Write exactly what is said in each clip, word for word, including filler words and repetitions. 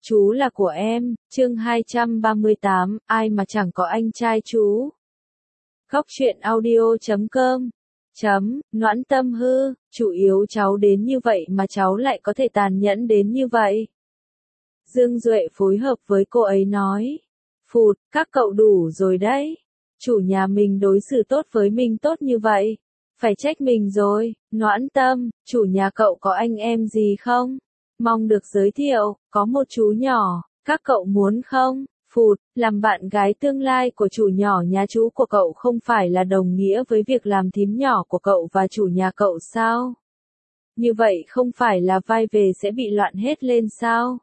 Chú là của em, chương hai trăm ba mươi tám, ai mà chẳng có anh trai chú. Góc truyện audio chấm com chấm, Noãn Tâm hư, chủ yếu cháu đến như vậy mà cháu lại có thể tàn nhẫn đến như vậy. Dương Duệ phối hợp với cô ấy nói. Phụt, các cậu đủ rồi đấy. Chủ nhà mình đối xử tốt với mình tốt như vậy. Phải trách mình rồi, Noãn Tâm, chủ nhà cậu có anh em gì không? Mong được giới thiệu, có một chú nhỏ, các cậu muốn không? Phụt, làm bạn gái tương lai của chủ nhỏ nhà chú của cậu không phải là đồng nghĩa với việc làm thím nhỏ của cậu và chủ nhà cậu sao? Như vậy không phải là vai về sẽ bị loạn hết lên sao?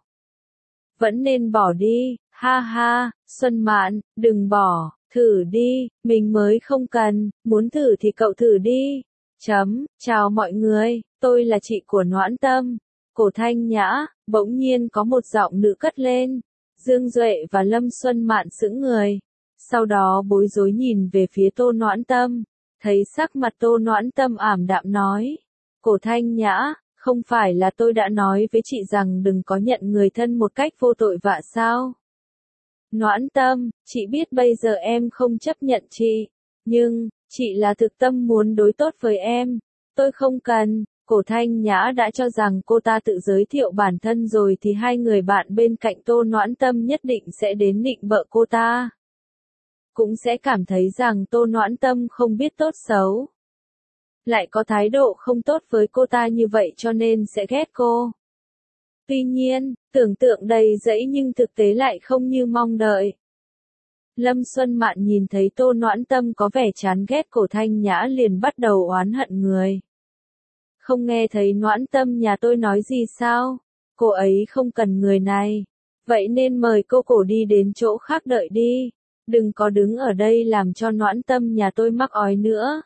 Vẫn nên bỏ đi, ha ha, Xuân Mạn, đừng bỏ, thử đi, mình mới không cần, muốn thử thì cậu thử đi. Chấm, chào mọi người, tôi là chị của Noãn Tâm. Cổ Thanh Nhã, bỗng nhiên có một giọng nữ cất lên. Dương Duệ và Lâm Xuân Mạn sững người. Sau đó bối rối nhìn về phía Tô Noãn Tâm. Thấy sắc mặt Tô Noãn Tâm ảm đạm nói. Cổ Thanh Nhã, không phải là tôi đã nói với chị rằng đừng có nhận người thân một cách vô tội vạ sao? Noãn Tâm, chị biết bây giờ em không chấp nhận chị. Nhưng, chị là thực tâm muốn đối tốt với em. Tôi không cần. Cổ Thanh Nhã đã cho rằng cô ta tự giới thiệu bản thân rồi thì hai người bạn bên cạnh Tô Noãn Tâm nhất định sẽ đến nịnh bợ cô ta. Cũng sẽ cảm thấy rằng Tô Noãn Tâm không biết tốt xấu. Lại có thái độ không tốt với cô ta như vậy cho nên sẽ ghét cô. Tuy nhiên, tưởng tượng đầy dẫy nhưng thực tế lại không như mong đợi. Lâm Xuân Mạn nhìn thấy Tô Noãn Tâm có vẻ chán ghét Cổ Thanh Nhã liền bắt đầu oán hận người. Không nghe thấy Noãn Tâm nhà tôi nói gì sao? Cô ấy không cần người này. Vậy nên mời cô cổ đi đến chỗ khác đợi đi. Đừng có đứng ở đây làm cho Noãn Tâm nhà tôi mắc ói nữa.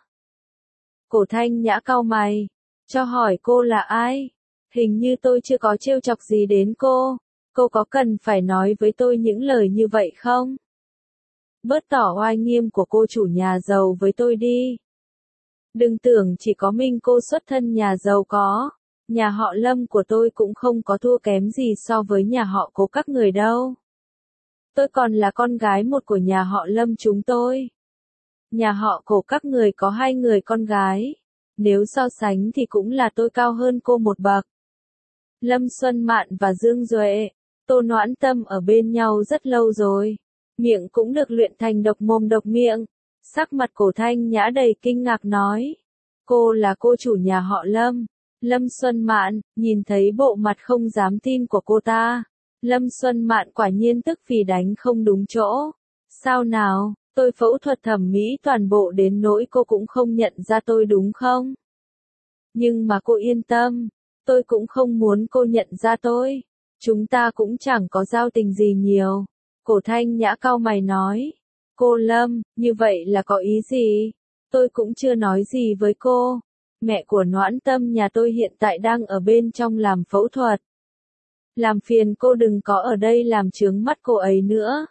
Cổ Thanh Nhã cau mày. Cho hỏi cô là ai? Hình như tôi chưa có trêu chọc gì đến cô. Cô có cần phải nói với tôi những lời như vậy không? Bớt tỏ oai nghiêm của cô chủ nhà giàu với tôi đi. Đừng tưởng chỉ có mình cô xuất thân nhà giàu có. Nhà họ Lâm của tôi cũng không có thua kém gì so với nhà họ Cố các người đâu. Tôi còn là con gái một của nhà họ Lâm chúng tôi. Nhà họ Cố các người có hai người con gái. Nếu so sánh thì cũng là tôi cao hơn cô một bậc. Lâm Xuân Mạn và Dương Duệ, Tô Noãn Tâm ở bên nhau rất lâu rồi. Miệng cũng được luyện thành độc mồm độc miệng. Sắc mặt Cổ Thanh Nhã đầy kinh ngạc nói. Cô là cô chủ nhà họ Lâm. Lâm Xuân Mạn, nhìn thấy bộ mặt không dám tin của cô ta. Lâm Xuân Mạn quả nhiên tức vì đánh không đúng chỗ. Sao nào, tôi phẫu thuật thẩm mỹ toàn bộ đến nỗi cô cũng không nhận ra tôi đúng không? Nhưng mà cô yên tâm, tôi cũng không muốn cô nhận ra tôi. Chúng ta cũng chẳng có giao tình gì nhiều. Cổ Thanh Nhã cau mày nói. Cô Lâm, như vậy là có ý gì? Tôi cũng chưa nói gì với cô. Mẹ của Noãn Tâm nhà tôi hiện tại đang ở bên trong làm phẫu thuật. Làm phiền cô đừng có ở đây làm chướng mắt cô ấy nữa.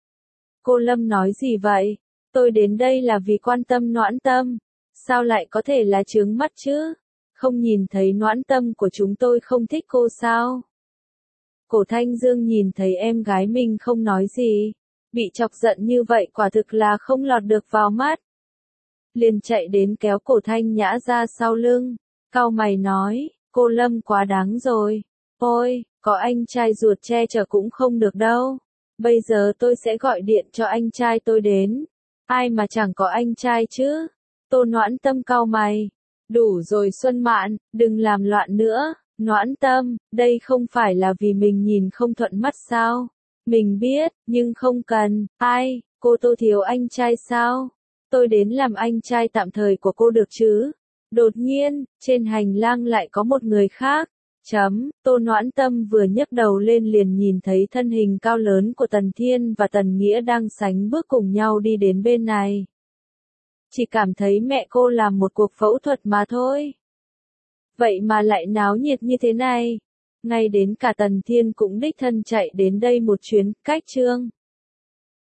Cô Lâm nói gì vậy? Tôi đến đây là vì quan tâm Noãn Tâm. Sao lại có thể là chướng mắt chứ? Không nhìn thấy Noãn Tâm của chúng tôi không thích cô sao? Cổ Thanh Dương nhìn thấy em gái mình không nói gì. Bị chọc giận như vậy quả thực là không lọt được vào mắt. Liền chạy đến kéo Cổ Thanh Nhã ra sau lưng. Cau mày nói, cô Lâm quá đáng rồi. Ôi, có anh trai ruột che chở cũng không được đâu. Bây giờ tôi sẽ gọi điện cho anh trai tôi đến. Ai mà chẳng có anh trai chứ? Tô Noãn Tâm cau mày. Đủ rồi Xuân Mạn, đừng làm loạn nữa. Noãn Tâm, đây không phải là vì mình nhìn không thuận mắt sao? Mình biết, nhưng không cần. Ai, cô Tô thiếu anh trai sao? Tôi đến làm anh trai tạm thời của cô được chứ? Đột nhiên, trên hành lang lại có một người khác. Chấm, Tô Noãn Tâm vừa nhấc đầu lên liền nhìn thấy thân hình cao lớn của Tần Thiên và Tần Nghĩa đang sánh bước cùng nhau đi đến bên này. Chỉ cảm thấy mẹ cô làm một cuộc phẫu thuật mà thôi. Vậy mà lại náo nhiệt như thế này. Ngay đến cả Tần Thiên cũng đích thân chạy đến đây một chuyến, cách chương.